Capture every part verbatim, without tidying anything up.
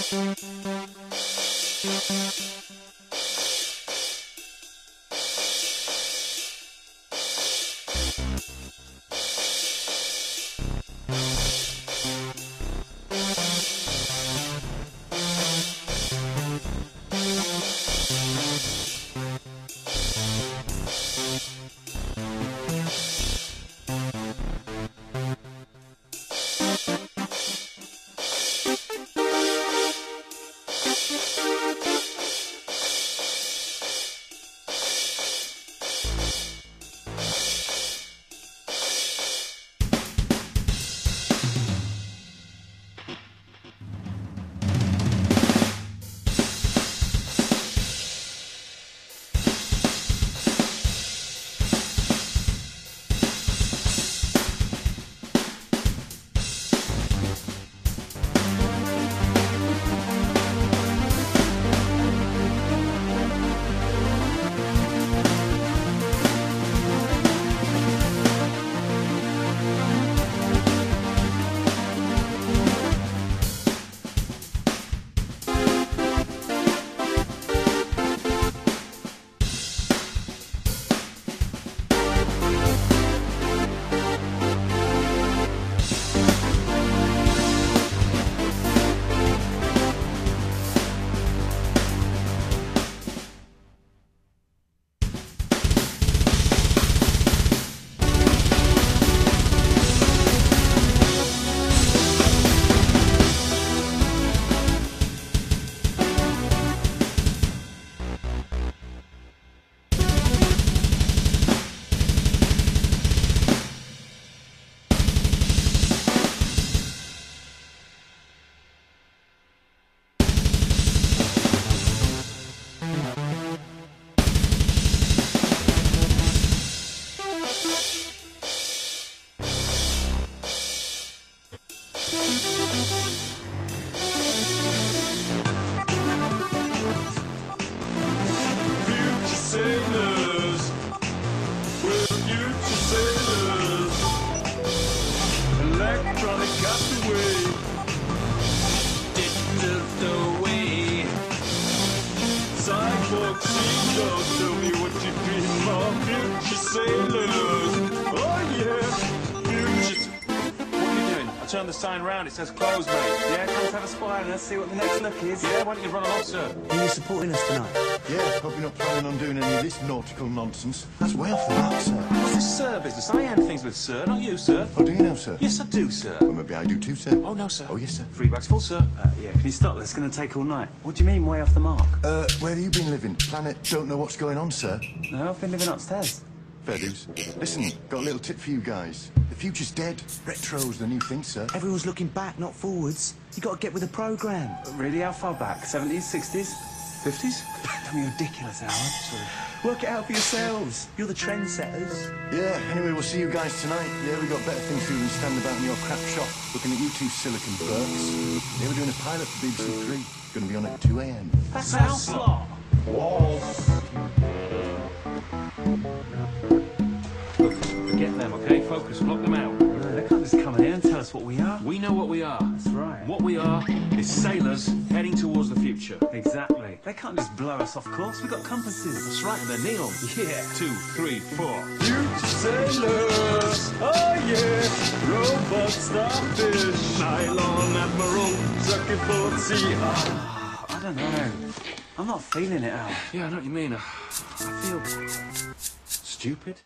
Turn the sign round, it says close, mate. Yeah, come have a spy and let's see what the next look is. Yeah, why don't you run along, sir? Are you supporting us tonight? Yeah, hope you're not planning on doing any of this nautical nonsense. That's way off the mark, sir. What's this sir business? I end things with sir, not you, sir. Oh, do you know, sir? Yes, I do, sir. Well, maybe I do too, sir. Oh, no, sir. Oh, yes, sir. Three bags full, sir. Uh, yeah, can you stop? That's going to take all night. What do you mean, way off the mark? Uh, where have you been living? Planet don't know what's going on, sir. No, I've been living upstairs. Fair dues. Listen, got a little tip for you guys. The future's dead. Retro's the new thing, sir. Everyone's looking back, not forwards. You got to get with the program. Really? How far back? seventies, sixties, fifties? Don't be ridiculous, Howard. Sorry. Work it out for yourselves. You're the trendsetters. Yeah, anyway, we'll see you guys tonight. Yeah, we got better things to do than stand about in your crap shop looking at you two silicon burks. Yeah, we're doing a pilot for B B C Three. Gonna be on at two A M. That's our slot. Walls. Look, forget them, okay? Focus, block them out. No, they can't just come in here and tell us what we are. We know what we are. That's right. What we are is sailors heading towards the future. Exactly. They can't just blow us off course. We've got compasses. That's right, and they're neon. Yeah. Two, three, four. Future sailors, oh yeah, robot starfish, nylon admiral, sucking for the sea. Oh, I don't know. I'm not feeling it, Al. Yeah, I know what you mean. I feel stupid.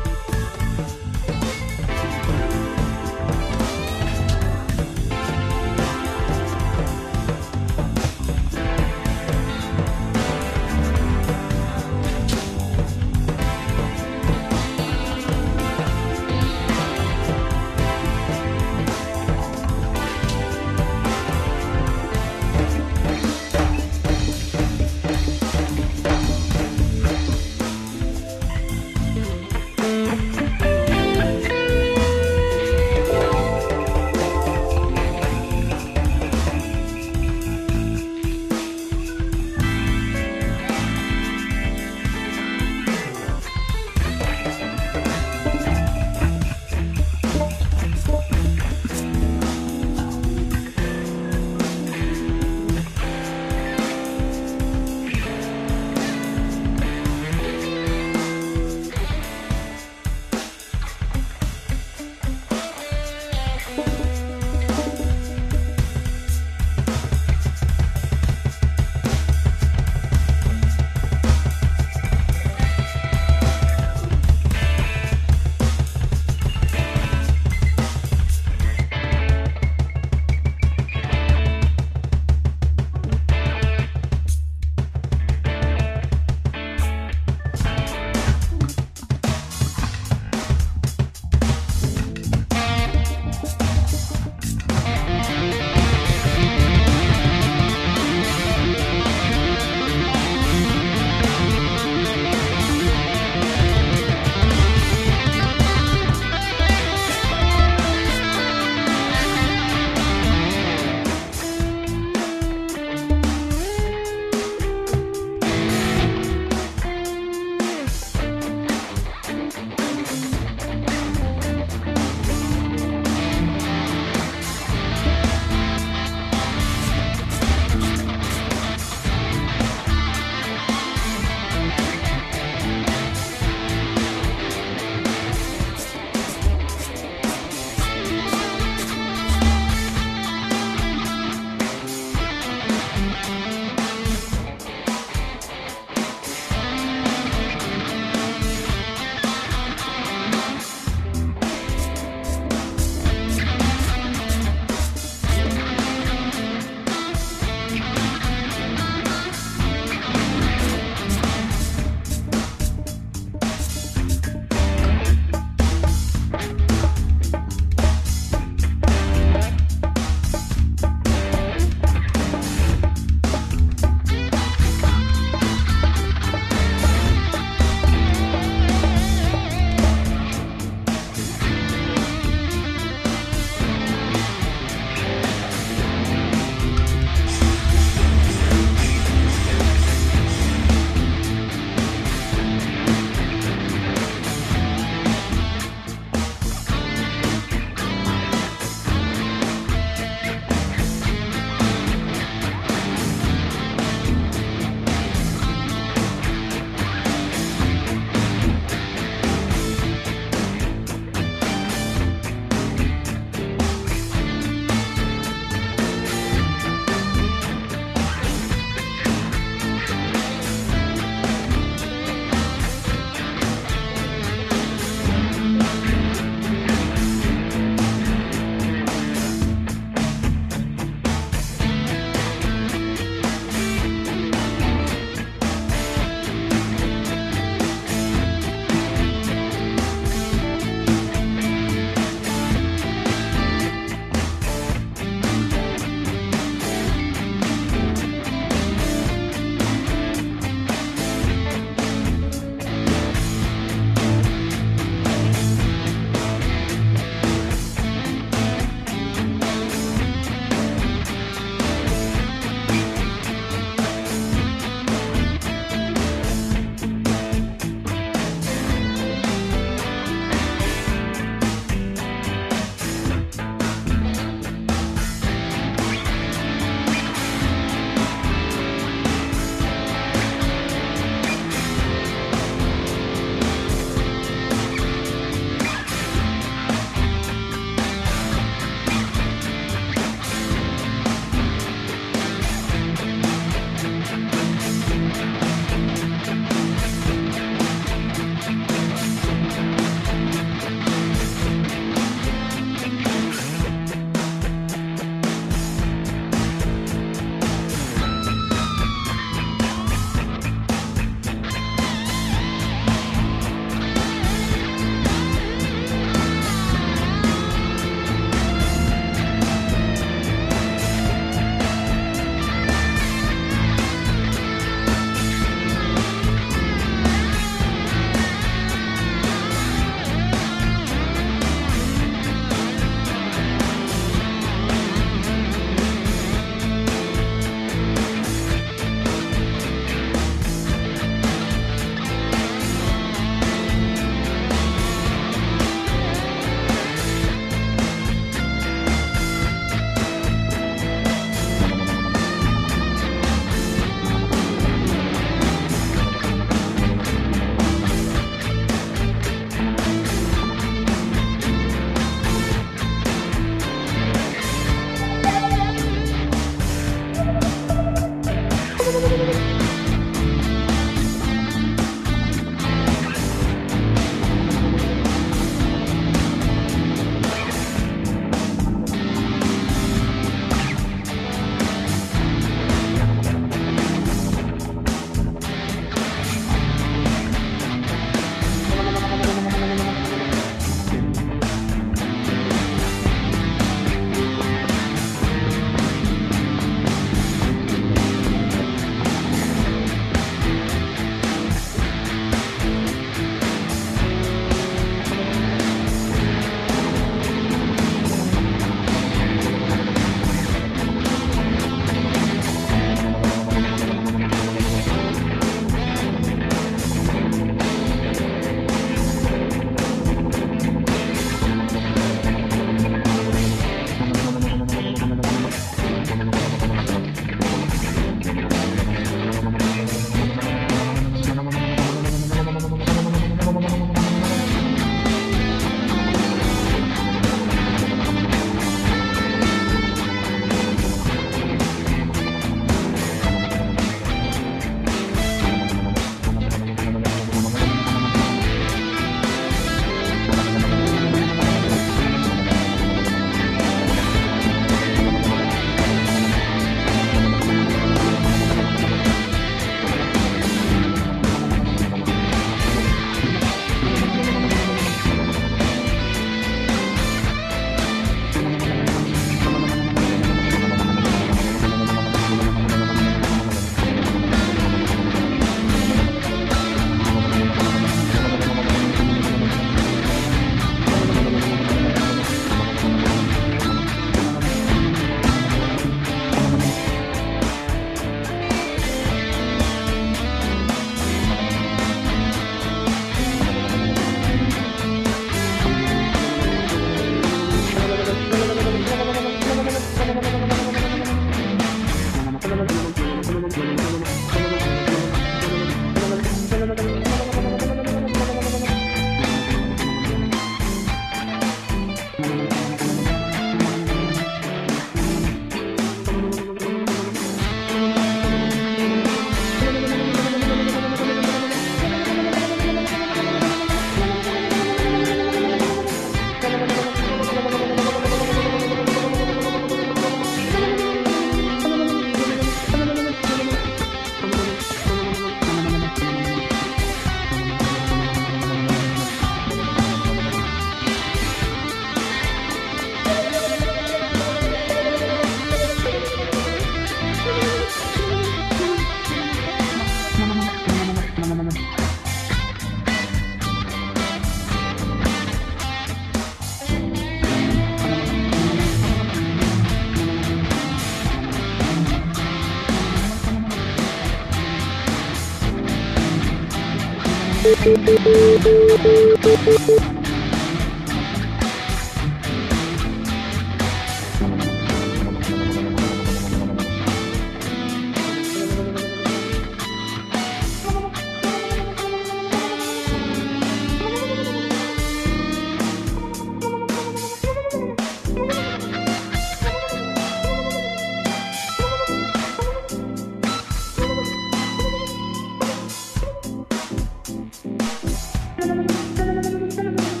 Thank you.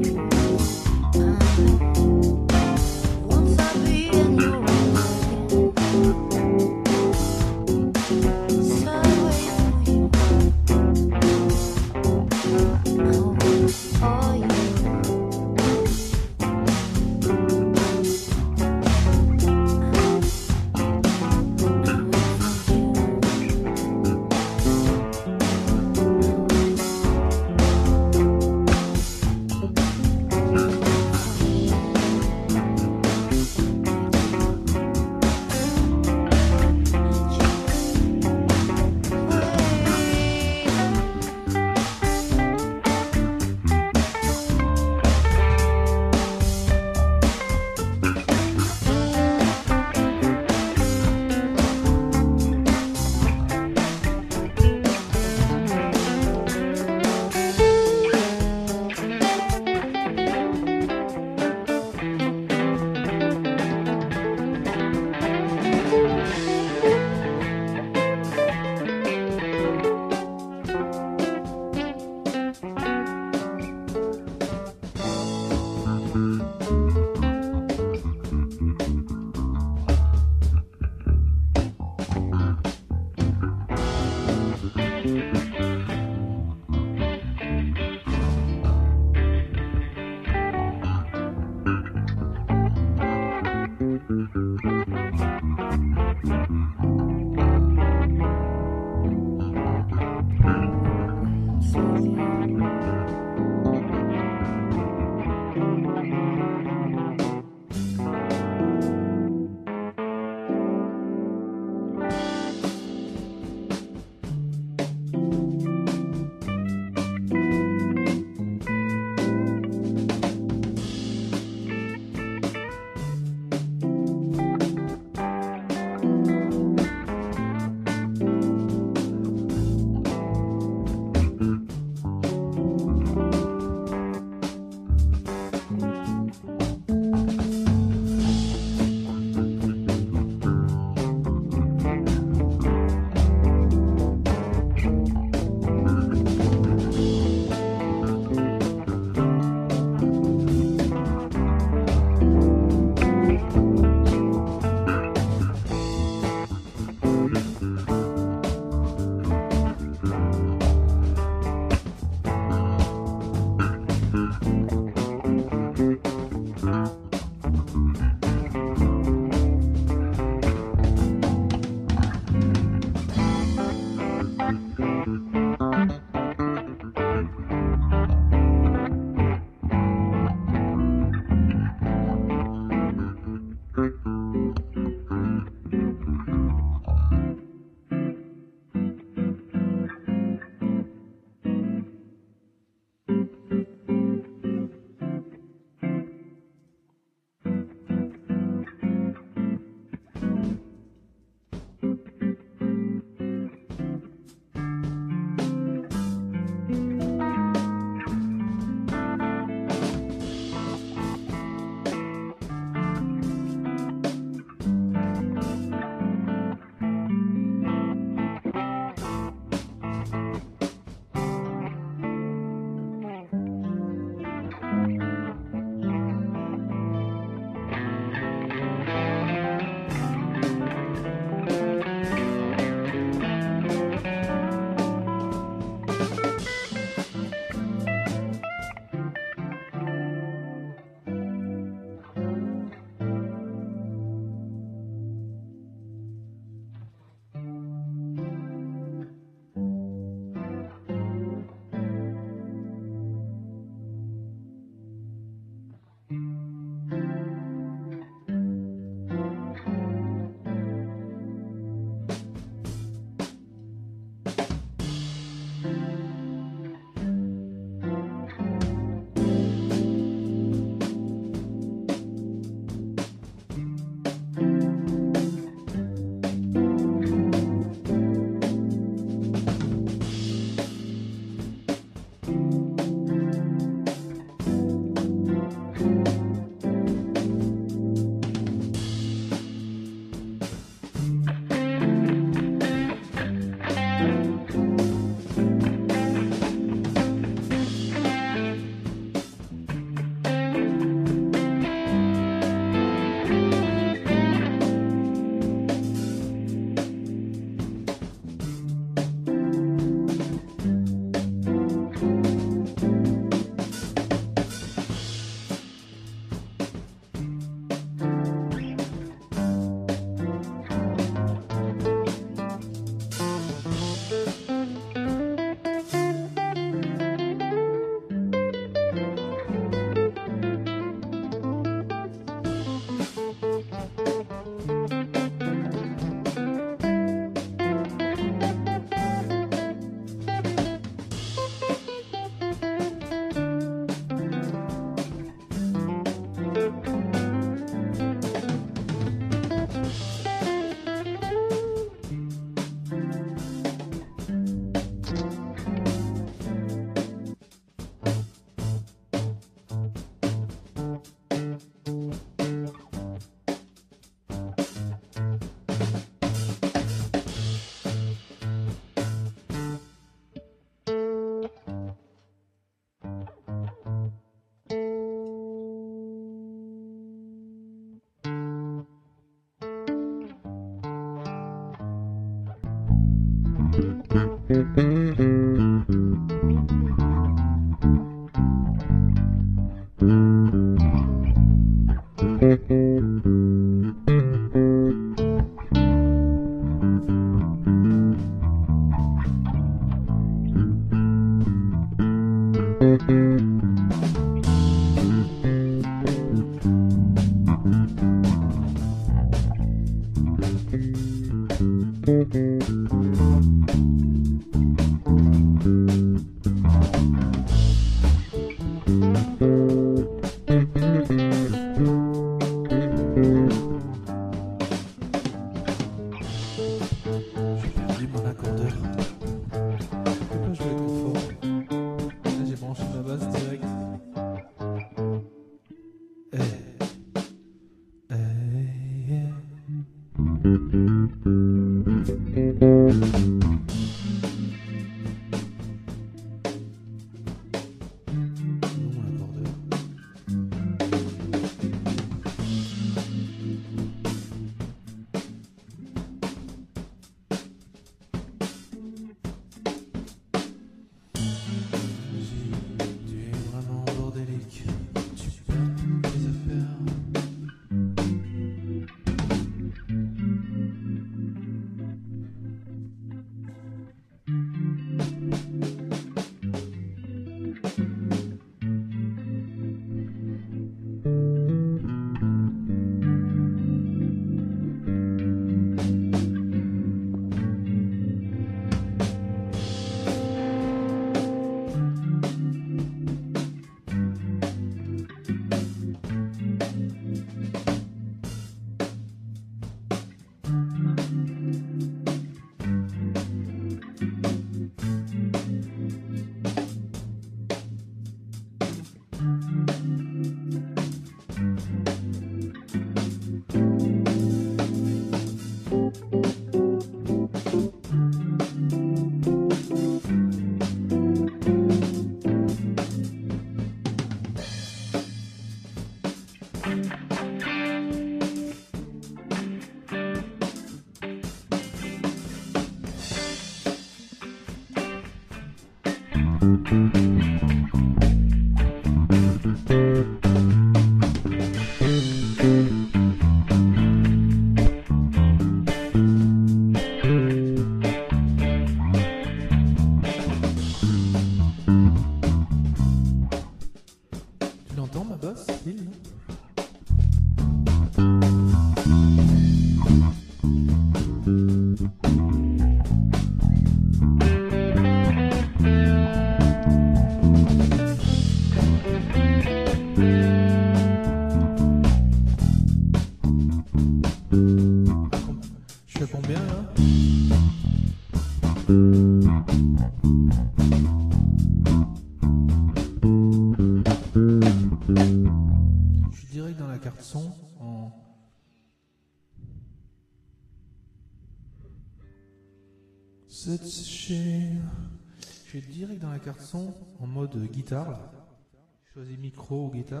Je vais direct dans la carte son en mode guitare. Là. Je choisis micro ou guitare.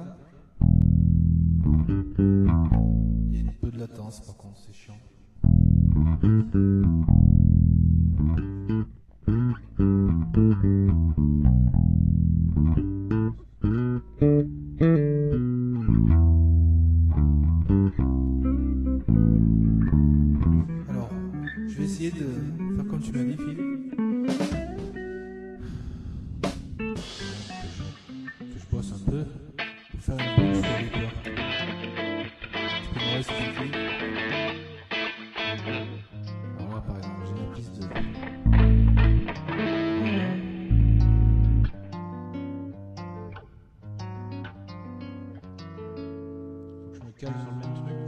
Il y a un peu de latence par contre, c'est chiant. Alors, je vais essayer de faire comme tu m'as dit, Phil. Que je bosse un peu pour faire une boucle sur les cœurs. Tu peux me expliquer? Alors là, par exemple, j'ai une piste de... Faut que je me cale sur le même truc.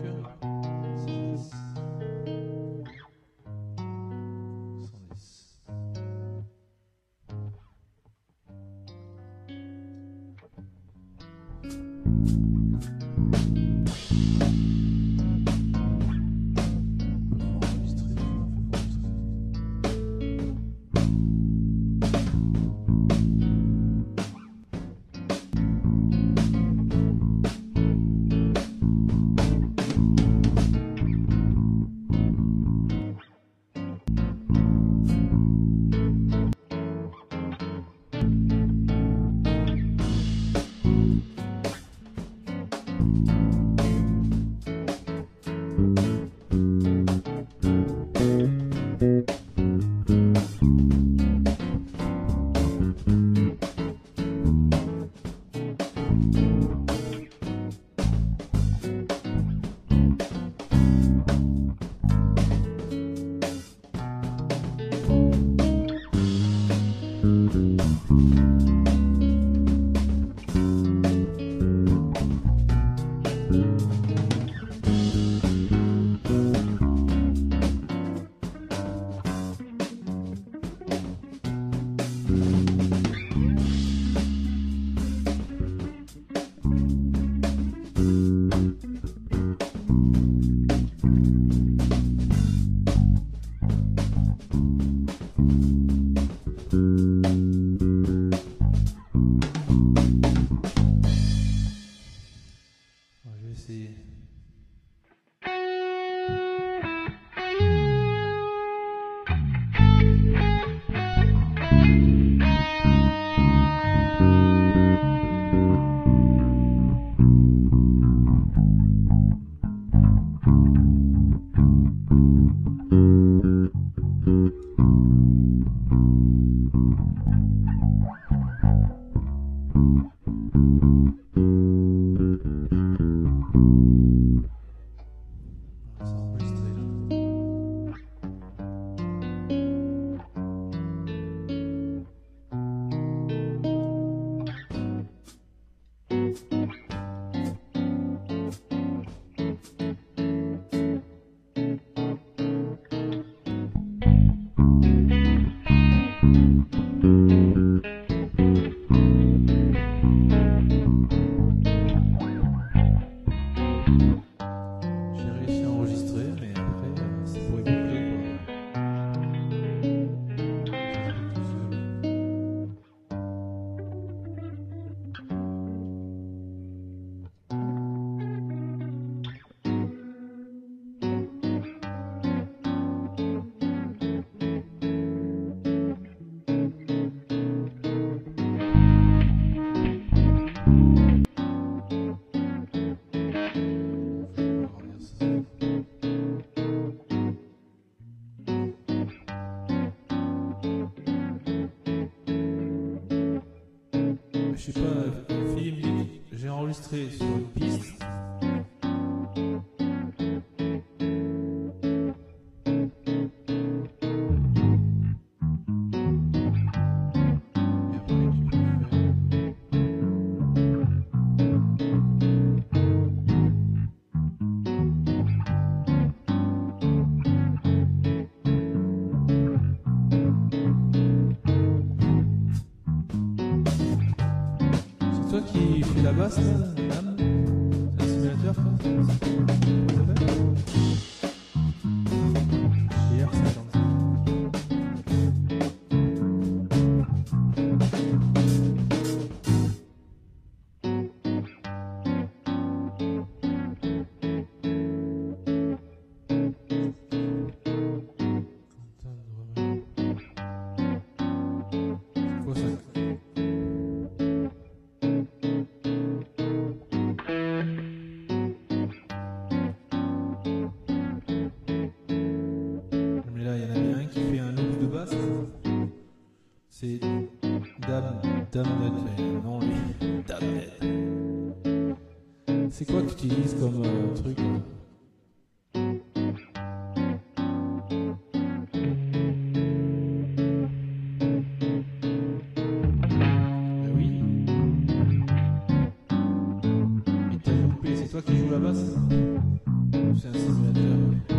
j'ai enregistré sur une piste. Qui fait la basse, là, dame? C'est un simulateur, quoi? Comment ça s'appelle? Hier, c'est comme ça. C'est quoi ça? C'est Dame, Damned, non lui, Damned. C'est quoi que tu utilises comme euh, truc là? Ben oui. Mais t'as loupé, c'est toi qui joues la basse? C'est un simulateur.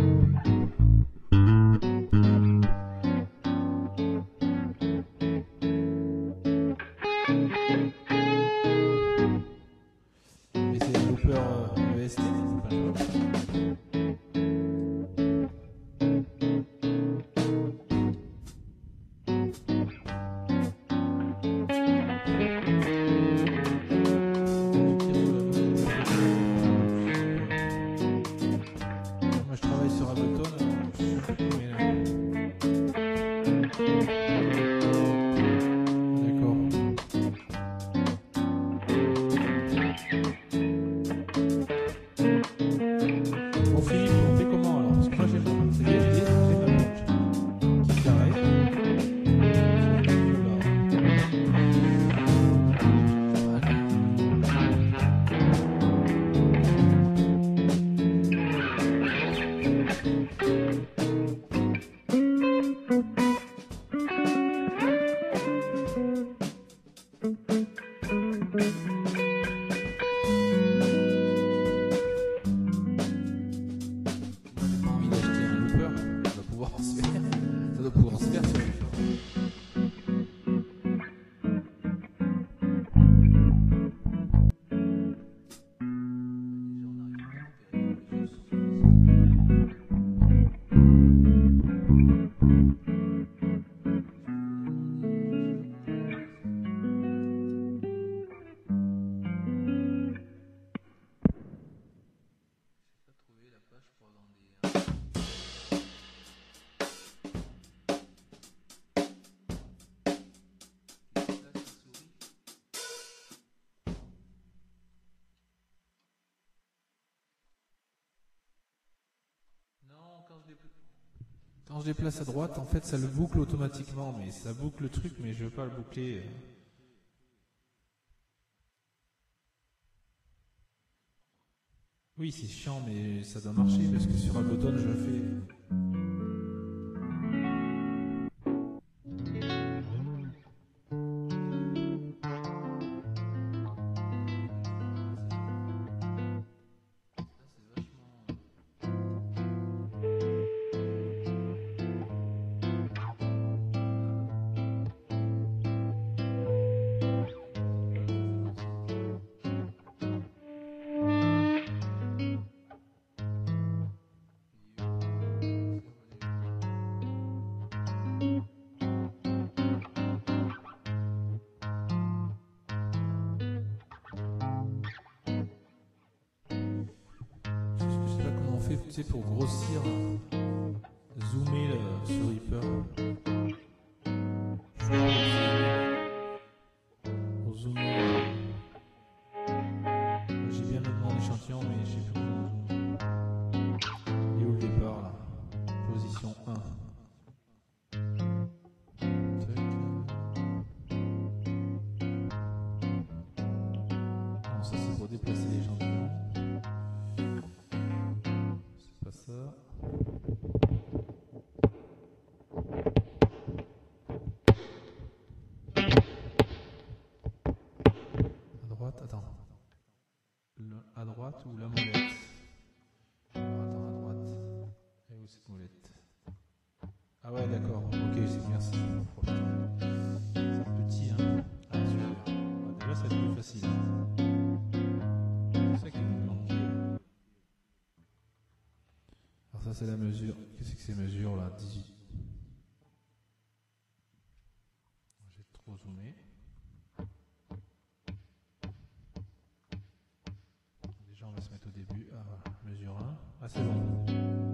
Quand je déplace à droite, en fait, ça le boucle automatiquement, mais ça boucle le truc, mais je veux pas le boucler. Oui, c'est chiant, mais ça doit marcher, parce que sur Ableton, je le fais. Tu sais, pour grossir, zoomer le, sur Reaper. Pour zoomer. J'ai bien mis mon échantillon, mais je sais plus comment zoomer. Il est où le départ là? Position un. Tac. Non, ça aussi pour déplacer l'échantillon. C'est pas ça. À droite, attends. Le, à droite ou la molette? Alors, attends, à droite. Et où cette molette? Ah ouais, d'accord. Ok, c'est bien ça. Oh, c'est petit, hein. Ah, celui-là. Ah, déjà, ça va être plus facile. C'est ça qui me manque. Alors ça, c'est la mesure. Qu'est-ce que c'est mesure là? dix-huit. J'ai trop zoomé. Déjà, on va se mettre au début. Ah, voilà. Mesure un. Ah, c'est bon.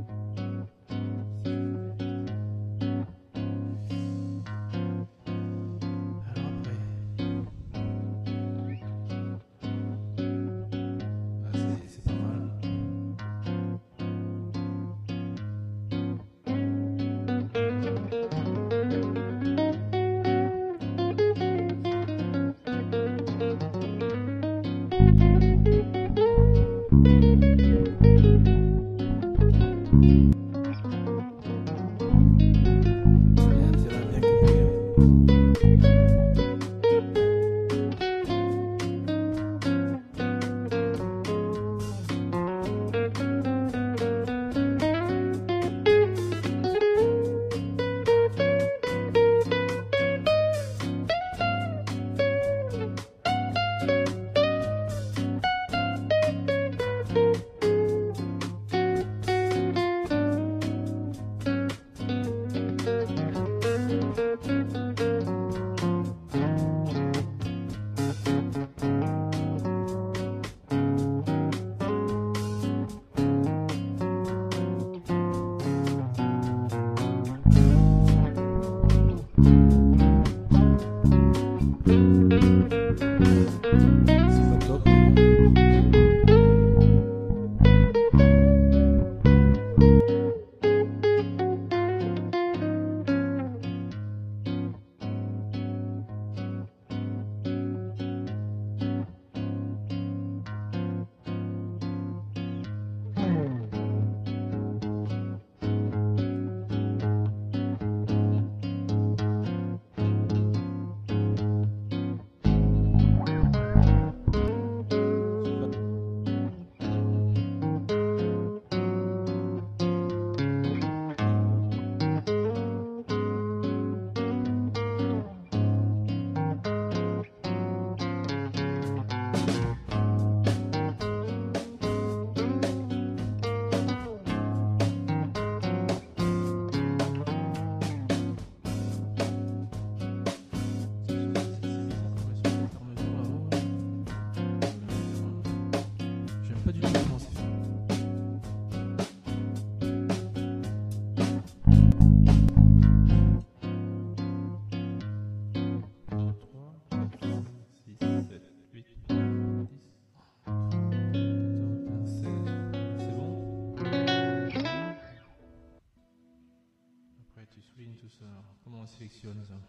Comment on sélectionne ça?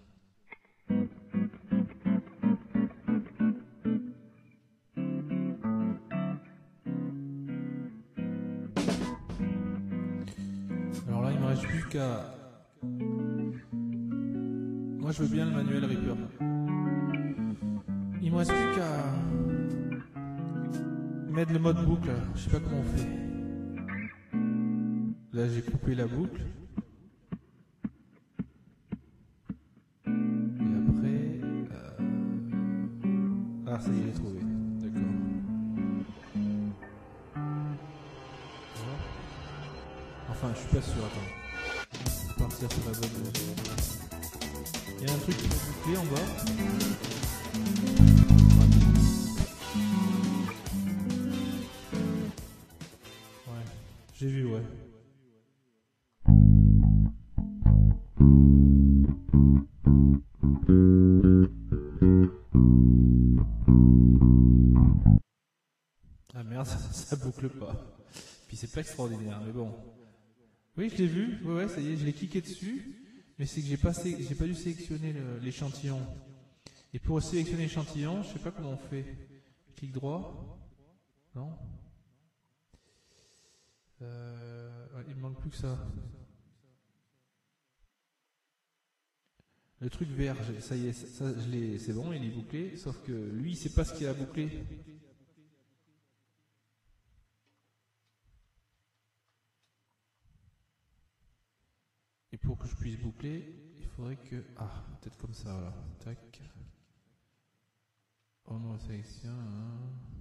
Alors là, il me reste plus qu'à... Moi, je veux bien le manuel Reaper. Il me reste plus qu'à mettre le mode boucle. Je sais pas comment on fait. Là, j'ai coupé la boucle. Ah, ça y est, je l'ai trouvé. D'accord. Enfin, je suis pas sûr, attends. Je vais partir sur la bonne mesure. Il y a un truc qui peut boucler en bas. Ouais, j'ai vu, ouais. Ah merde, ça boucle pas. Puis c'est pas extraordinaire, mais bon. Oui, je l'ai vu, ouais, ouais, ça y est, je l'ai cliqué dessus, mais c'est que j'ai pas, sé- j'ai pas dû sélectionner le- l'échantillon. Et pour sélectionner l'échantillon, je sais pas comment on fait. clic droit. Non. Euh, ouais, il me manque plus que ça. Le truc vert, ça y est, ça, je l'ai, c'est bon, il est bouclé, sauf que lui, il sait pas ce qu'il a bouclé. Et pour que je puisse boucler, il faudrait que... Ah, peut-être comme ça, voilà. Tac. On me sélectionne... Hein.